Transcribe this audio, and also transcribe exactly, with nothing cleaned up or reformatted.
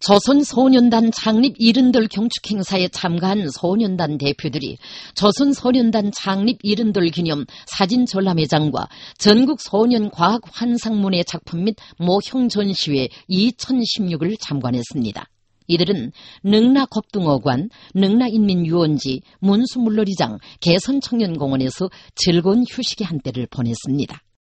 조선소년단 창립 일흔들 경축행사에 참가한 소년단 대표들이 조선소년단 창립 일흔들 기념 사진전람회장과 전국소년과학환상문예 작품 및 모형 전시회 이천십육을 참관했습니다. 이들은 능라겁등어관, 능라인민유원지, 문수물놀이장, 개선청년공원에서 즐거운 휴식의 한때를 보냈습니다.